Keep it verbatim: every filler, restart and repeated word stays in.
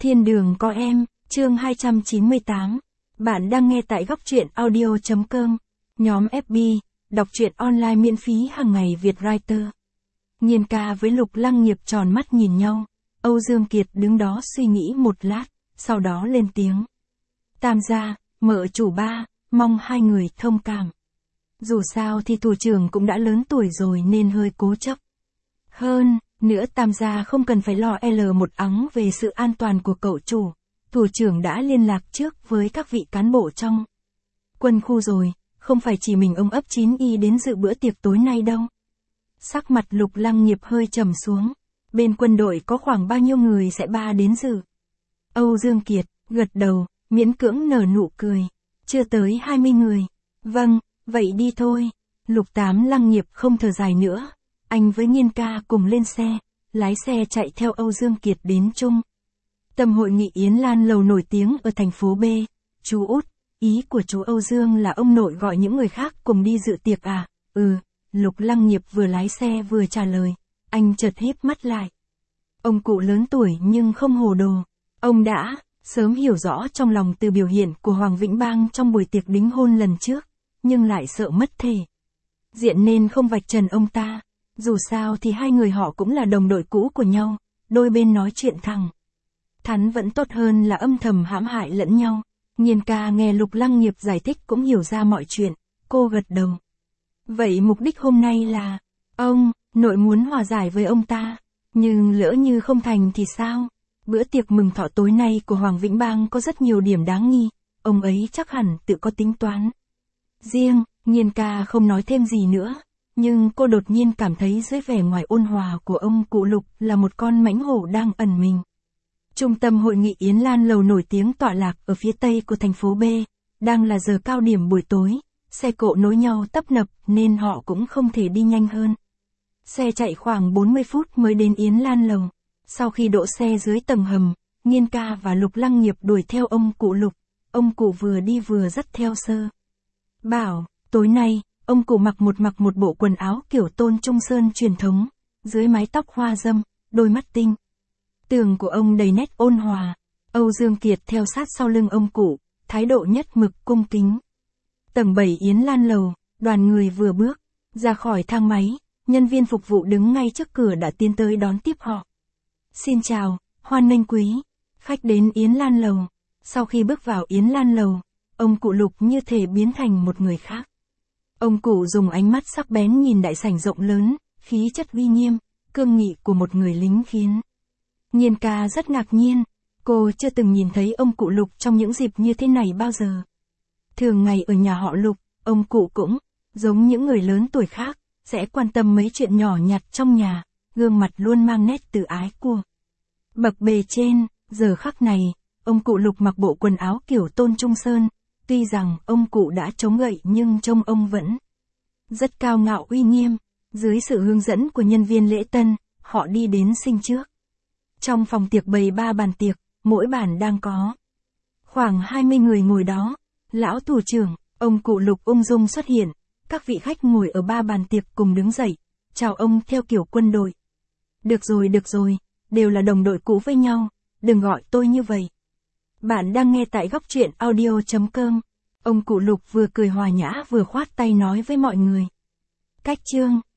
Thiên đường có em, chương hai trăm chín mươi tám. Bạn đang nghe tại góc truyện audio chấm com. Nhóm ép bê, đọc truyện online miễn phí hàng ngày Việt Writer. Nhiên ca với Lục Lăng Nghiệp tròn mắt nhìn nhau. Âu Dương Kiệt đứng đó suy nghĩ một lát, sau đó lên tiếng. Tam gia, mợ chủ ba, mong hai người thông cảm. Dù sao thì thủ trưởng cũng đã lớn tuổi rồi nên hơi cố chấp. Hơn nữa Tam gia không cần phải lo L một ắng về sự an toàn của cậu chủ. Thủ trưởng đã liên lạc trước với các vị cán bộ trong quân khu rồi, không phải chỉ mình ông ấp chín y đến dự bữa tiệc tối nay đâu. Sắc mặt Lục Lăng Nghiệp hơi trầm xuống. Bên quân đội có khoảng bao nhiêu người sẽ ba đến dự? Âu Dương Kiệt gật đầu, miễn cưỡng nở nụ cười. Chưa tới hai mươi người. Vâng, vậy đi thôi. Lục Tám Lăng Nghiệp không thở dài nữa. Anh với Nhiên ca cùng lên xe, lái xe chạy theo Âu Dương Kiệt đến chung tâm hội nghị Yến Lan lầu nổi tiếng ở thành phố B. Chú Út, ý của chú Âu Dương là ông nội gọi những người khác cùng đi dự tiệc à? Ừ, Lục Lăng Nghiệp vừa lái xe vừa trả lời. Anh chợt híp mắt lại. Ông cụ lớn tuổi nhưng không hồ đồ. Ông đã sớm hiểu rõ trong lòng từ biểu hiện của Hoàng Vĩnh Bang trong buổi tiệc đính hôn lần trước, nhưng lại sợ mất thể diện nên không vạch trần ông ta. Dù sao thì hai người họ cũng là đồng đội cũ của nhau, đôi bên nói chuyện thẳng thắn vẫn tốt hơn là âm thầm hãm hại lẫn nhau. Nhiên ca nghe Lục Lăng Nghiệp giải thích cũng hiểu ra mọi chuyện, cô gật đầu. Vậy mục đích hôm nay là, ông nội muốn hòa giải với ông ta, nhưng lỡ như không thành thì sao? Bữa tiệc mừng thọ tối nay của Hoàng Vĩnh Bang có rất nhiều điểm đáng nghi, ông ấy chắc hẳn tự có tính toán riêng. Nhiên ca không nói thêm gì nữa, nhưng cô đột nhiên cảm thấy dưới vẻ ngoài ôn hòa của ông cụ Lục là một con mãnh hổ đang ẩn mình. Trung tâm hội nghị Yến Lan lầu nổi tiếng tọa lạc ở phía tây của thành phố B, đang là giờ cao điểm buổi tối, xe cộ nối nhau tấp nập nên họ cũng không thể đi nhanh hơn. Xe chạy khoảng bốn mươi phút mới đến Yến Lan lầu. Sau khi đỗ xe dưới tầng hầm, Nhiên ca và Lục Lăng Nghiệp đuổi theo ông cụ Lục. Ông cụ vừa đi vừa dắt theo Sơ Bảo. Tối nay, ông cụ mặc một mặc một bộ quần áo kiểu Tôn Trung Sơn truyền thống, dưới mái tóc hoa dâm, đôi mắt tinh tường của ông đầy nét ôn hòa. Âu Dương Kiệt theo sát sau lưng ông cụ, thái độ nhất mực cung kính. Tầng bảy Yến Lan lầu, đoàn người vừa bước ra khỏi thang máy, nhân viên phục vụ đứng ngay trước cửa đã tiến tới đón tiếp họ. Xin chào, hoan nghênh quý khách đến Yến Lan lầu. Sau khi bước vào Yến Lan lầu, ông cụ Lục như thể biến thành một người khác. Ông cụ dùng ánh mắt sắc bén nhìn đại sảnh rộng lớn, khí chất uy nghiêm, cương nghị của một người lính khiến Nhiên ca rất ngạc nhiên. Cô chưa từng nhìn thấy ông cụ Lục trong những dịp như thế này bao giờ. Thường ngày ở nhà họ Lục, ông cụ cũng giống những người lớn tuổi khác, sẽ quan tâm mấy chuyện nhỏ nhặt trong nhà, gương mặt luôn mang nét từ ái của bậc bề trên. Giờ khắc này, ông cụ Lục mặc bộ quần áo kiểu Tôn Trung Sơn. Tuy rằng ông cụ đã chống gậy nhưng trông ông vẫn rất cao ngạo uy nghiêm. Dưới sự hướng dẫn của nhân viên lễ tân, họ đi đến sinh trước. Trong phòng tiệc bày ba bàn tiệc, mỗi bàn đang có khoảng hai mươi người ngồi đó. Lão thủ trưởng, ông cụ Lục ung dung xuất hiện. Các vị khách ngồi ở ba bàn tiệc cùng đứng dậy, chào ông theo kiểu quân đội. Được rồi được rồi, đều là đồng đội cũ với nhau, đừng gọi tôi như vậy. Bạn đang nghe tại góc truyện audio chấm com. Ông cụ Lục vừa cười hòa nhã vừa khoát tay nói với mọi người. Cách chương